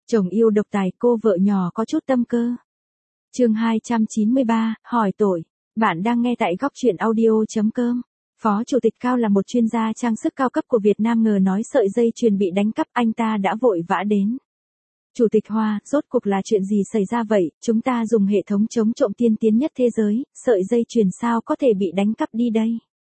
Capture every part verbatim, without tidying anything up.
Chồng yêu độc tài, cô vợ nhỏ có chút tâm cơ. Chương hai trăm chín mươi ba, hỏi tội. Bạn đang nghe tại góc truyện audio chấm com. Phó Chủ tịch Cao là một chuyên gia trang sức cao cấp của Việt Nam, ngờ nói sợi dây chuyền bị đánh cắp, anh ta đã vội vã đến. Chủ tịch Hoa, rốt cuộc là chuyện gì xảy ra vậy? Chúng ta dùng hệ thống chống trộm tiên tiến nhất thế giới, sợi dây chuyền sao có thể bị đánh cắp đi đây?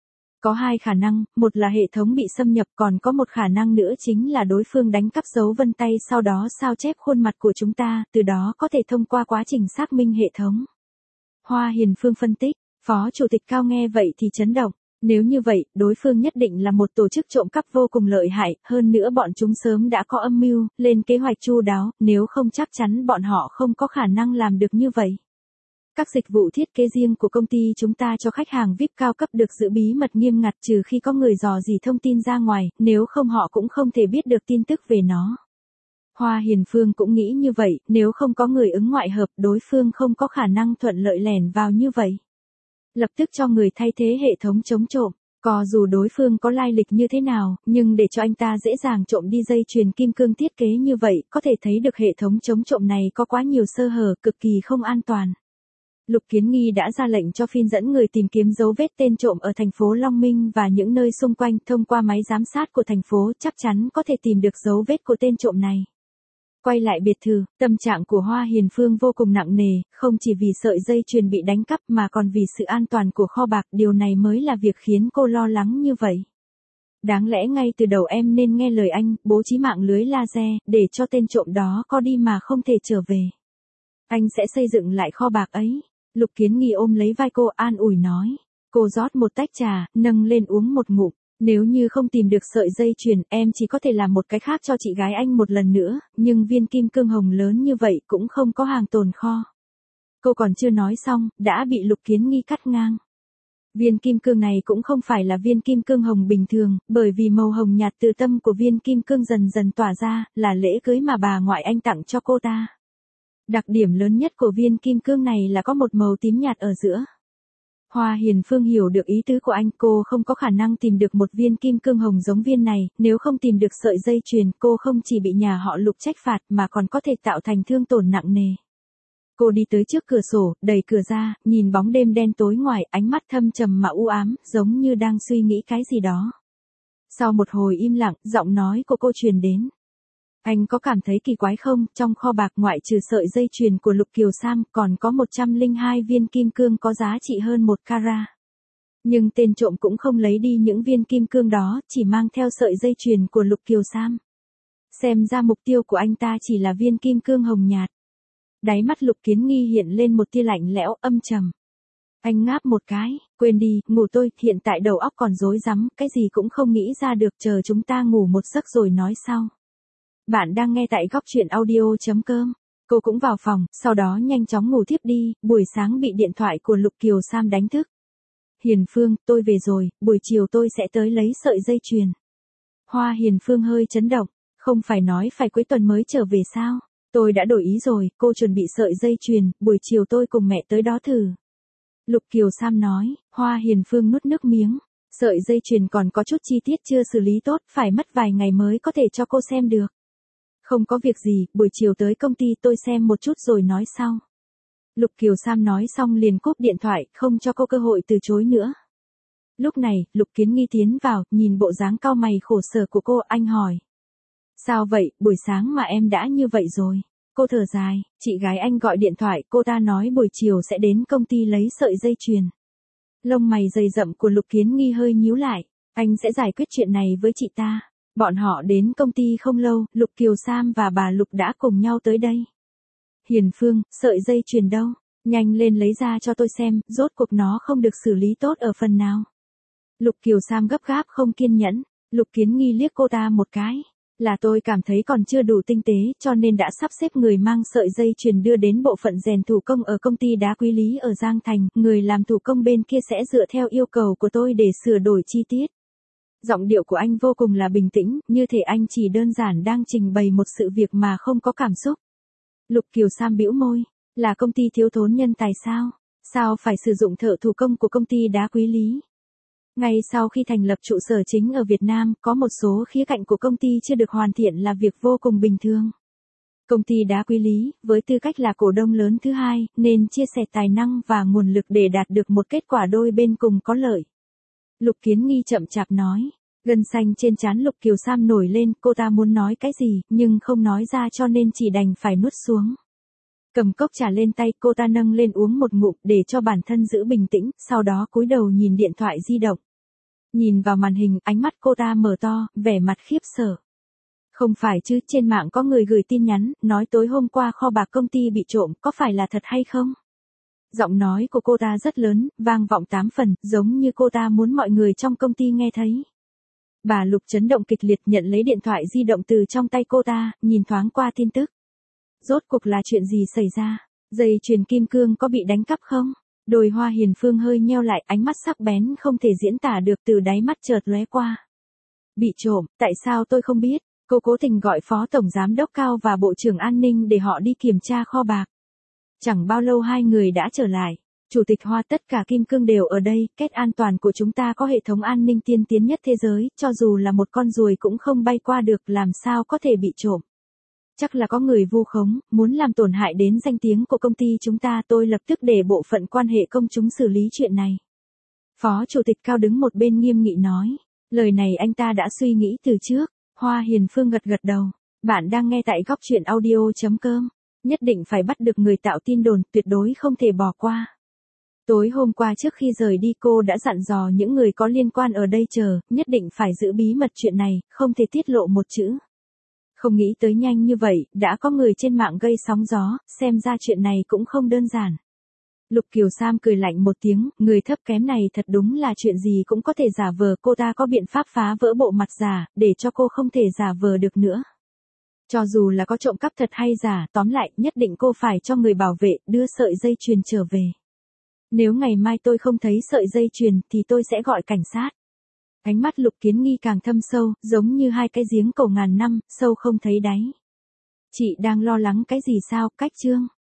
Có hai khả năng, một là hệ thống bị xâm nhập, còn có một khả năng nữa chính là đối phương đánh cắp dấu vân tay, sau đó sao chép khuôn mặt của chúng ta, từ đó có thể thông qua quá trình xác minh hệ thống. Hoa Hiền Phương phân tích. Phó Chủ tịch Cao nghe vậy thì chấn động. Nếu như vậy, đối phương nhất định là một tổ chức trộm cắp vô cùng lợi hại, hơn nữa bọn chúng sớm đã có âm mưu, lên kế hoạch chu đáo, nếu không chắc chắn bọn họ không có khả năng làm được như vậy. Các dịch vụ thiết kế riêng của công ty chúng ta cho khách hàng vi ai pi cao cấp được giữ bí mật nghiêm ngặt, trừ khi có người dò dỉ thông tin ra ngoài, nếu không họ cũng không thể biết được tin tức về nó. Hoa Hiền Phương cũng nghĩ như vậy, nếu không có người ứng ngoại hợp, đối phương không có khả năng thuận lợi lẻn vào như vậy. Lập tức cho người thay thế hệ thống chống trộm. Có dù đối phương có lai lịch như thế nào, nhưng để cho anh ta dễ dàng trộm đi dây chuyền kim cương thiết kế như vậy, có thể thấy được hệ thống chống trộm này có quá nhiều sơ hở, cực kỳ không an toàn. Lục Kiến Nghi đã ra lệnh cho phiên dẫn người tìm kiếm dấu vết tên trộm ở thành phố Long Minh và những nơi xung quanh, thông qua máy giám sát của thành phố chắc chắn có thể tìm được dấu vết của tên trộm này. Quay lại biệt thự, tâm trạng của Hoa Hiền Phương vô cùng nặng nề, không chỉ vì sợi dây chuyền bị đánh cắp mà còn vì sự an toàn của kho bạc, điều này mới là việc khiến cô lo lắng như vậy. Đáng lẽ ngay từ đầu em nên nghe lời anh, bố trí mạng lưới laser, để cho tên trộm đó có đi mà không thể trở về. Anh sẽ xây dựng lại kho bạc ấy. Lục Kiến Nghi ôm lấy vai cô an ủi nói. Cô rót một tách trà, nâng lên uống một ngụm. Nếu như không tìm được sợi dây chuyền, em chỉ có thể làm một cái khác cho chị gái anh một lần nữa, nhưng viên kim cương hồng lớn như vậy cũng không có hàng tồn kho. Cô còn chưa nói xong, đã bị Lục Kiến Nghi cắt ngang. Viên kim cương này cũng không phải là viên kim cương hồng bình thường, bởi vì màu hồng nhạt từ tâm của viên kim cương dần dần tỏa ra, là lễ cưới mà bà ngoại anh tặng cho cô ta. Đặc điểm lớn nhất của viên kim cương này là có một màu tím nhạt ở giữa. Hoa Hiền Phương hiểu được ý tứ của anh, cô không có khả năng tìm được một viên kim cương hồng giống viên này, nếu không tìm được sợi dây chuyền, cô không chỉ bị nhà họ Lục trách phạt mà còn có thể tạo thành thương tổn nặng nề. Cô đi tới trước cửa sổ, đẩy cửa ra, nhìn bóng đêm đen tối ngoài, ánh mắt thâm trầm mà u ám, giống như đang suy nghĩ cái gì đó. Sau một hồi im lặng, giọng nói của cô truyền đến. Anh có cảm thấy kỳ quái không, trong kho bạc ngoại trừ sợi dây chuyền của Lục Kiều Sam, còn có một trăm lẻ hai viên kim cương có giá trị hơn một carat. Nhưng tên trộm cũng không lấy đi những viên kim cương đó, chỉ mang theo sợi dây chuyền của Lục Kiều Sam. Xem ra mục tiêu của anh ta chỉ là viên kim cương hồng nhạt. Đáy mắt Lục Kiến Nghi hiện lên một tia lạnh lẽo, âm trầm. Anh ngáp một cái, quên đi, ngủ tôi, hiện tại đầu óc còn rối rắm, cái gì cũng không nghĩ ra được, chờ chúng ta ngủ một giấc rồi nói sau. Bạn đang nghe tại góc truyện audio chấm com. Cô cũng vào phòng, sau đó nhanh chóng ngủ thiếp đi, buổi sáng bị điện thoại của Lục Kiều Sam đánh thức. Hiền Phương, tôi về rồi, buổi chiều tôi sẽ tới lấy sợi dây chuyền. Hoa Hiền Phương hơi chấn động, không phải nói phải cuối tuần mới trở về sao? Tôi đã đổi ý rồi, cô chuẩn bị sợi dây chuyền, buổi chiều tôi cùng mẹ tới đó thử. Lục Kiều Sam nói. Hoa Hiền Phương nuốt nước miếng. Sợi dây chuyền còn có chút chi tiết chưa xử lý tốt, phải mất vài ngày mới có thể cho cô xem được. Không có việc gì, buổi chiều tới công ty tôi xem một chút rồi nói sau. Lục Kiều Sam nói xong liền cúp điện thoại, không cho cô cơ hội từ chối nữa. Lúc này, Lục Kiến Nghi tiến vào, nhìn bộ dáng cau mày khổ sở của cô, anh hỏi. Sao vậy, buổi sáng mà em đã như vậy rồi? Cô thở dài, chị gái anh gọi điện thoại, cô ta nói buổi chiều sẽ đến công ty lấy sợi dây chuyền. Lông mày dày rậm của Lục Kiến Nghi hơi nhíu lại, anh sẽ giải quyết chuyện này với chị ta. Bọn họ đến công ty không lâu, Lục Kiều Sam và bà Lục đã cùng nhau tới đây. Hiền Phương, sợi dây chuyền đâu? Nhanh lên lấy ra cho tôi xem, rốt cuộc nó không được xử lý tốt ở phần nào. Lục Kiều Sam gấp gáp không kiên nhẫn, Lục Kiến Nghi liếc cô ta một cái. Là tôi cảm thấy còn chưa đủ tinh tế cho nên đã sắp xếp người mang sợi dây chuyền đưa đến bộ phận rèn thủ công ở công ty đá Quý Lý ở Giang Thành. Người làm thủ công bên kia sẽ dựa theo yêu cầu của tôi để sửa đổi chi tiết. Giọng điệu của anh vô cùng là bình tĩnh, như thể anh chỉ đơn giản đang trình bày một sự việc mà không có cảm xúc. Lục Kiều Sam bĩu môi, là công ty thiếu thốn nhân tài sao? Sao phải sử dụng thợ thủ công của công ty đá Quý Lý? Ngay sau khi thành lập trụ sở chính ở Việt Nam, có một số khía cạnh của công ty chưa được hoàn thiện là việc vô cùng bình thường. Công ty đá quý Lý, với tư cách là cổ đông lớn thứ hai, nên chia sẻ tài năng và nguồn lực để đạt được một kết quả đôi bên cùng có lợi. Lục Kiến Nghi chậm chạp nói. Gân xanh trên trán Lục Kiều Sam nổi lên, cô ta muốn nói cái gì, nhưng không nói ra cho nên chỉ đành phải nuốt xuống. Cầm cốc trà lên tay, cô ta nâng lên uống một ngụm để cho bản thân giữ bình tĩnh, sau đó cúi đầu nhìn điện thoại di động. Nhìn vào màn hình, ánh mắt cô ta mở to, vẻ mặt khiếp sợ. Không phải chứ, trên mạng có người gửi tin nhắn, nói tối hôm qua kho bạc công ty bị trộm, có phải là thật hay không? Giọng nói của cô ta rất lớn, vang vọng tám phần, giống như cô ta muốn mọi người trong công ty nghe thấy. Bà Lục chấn động kịch liệt, nhận lấy điện thoại di động từ trong tay cô ta, nhìn thoáng qua tin tức. Rốt cuộc là chuyện gì xảy ra? Dây chuyền kim cương có bị đánh cắp không? Đôi Hoa Hiền Phương hơi nheo lại, ánh mắt sắc bén không thể diễn tả được từ đáy mắt chợt lóe qua. Bị trộm, tại sao tôi không biết? Cô cố tình gọi Phó Tổng Giám Đốc Cao và Bộ trưởng An ninh để họ đi kiểm tra kho bạc. Chẳng bao lâu hai người đã trở lại. Chủ tịch Hoa, tất cả kim cương đều ở đây, kết an toàn của chúng ta có hệ thống an ninh tiên tiến nhất thế giới, cho dù là một con ruồi cũng không bay qua được, làm sao có thể bị trộm. Chắc là có người vu khống, muốn làm tổn hại đến danh tiếng của công ty chúng ta, tôi lập tức để bộ phận quan hệ công chúng xử lý chuyện này. Phó Chủ tịch Cao đứng một bên nghiêm nghị nói, lời này anh ta đã suy nghĩ từ trước. Hoa Hiền Phương gật gật đầu, bạn đang nghe tại góc truyện audio chấm com, nhất định phải bắt được người tạo tin đồn, tuyệt đối không thể bỏ qua. Tối hôm qua trước khi rời đi cô đã dặn dò những người có liên quan ở đây chờ, nhất định phải giữ bí mật chuyện này, không thể tiết lộ một chữ. Không nghĩ tới nhanh như vậy, đã có người trên mạng gây sóng gió, xem ra chuyện này cũng không đơn giản. Lục Kiều Sam cười lạnh một tiếng, người thấp kém này thật đúng là chuyện gì cũng có thể giả vờ, cô ta có biện pháp phá vỡ bộ mặt giả, để cho cô không thể giả vờ được nữa. Cho dù là có trộm cắp thật hay giả, tóm lại, nhất định cô phải cho người bảo vệ, đưa sợi dây chuyền trở về. Nếu ngày mai tôi không thấy sợi dây chuyền, thì tôi sẽ gọi cảnh sát. Ánh mắt Lục Kiến Nghi càng thâm sâu, giống như hai cái giếng cổ ngàn năm, sâu không thấy đáy. Chị đang lo lắng cái gì sao, Cách Trương?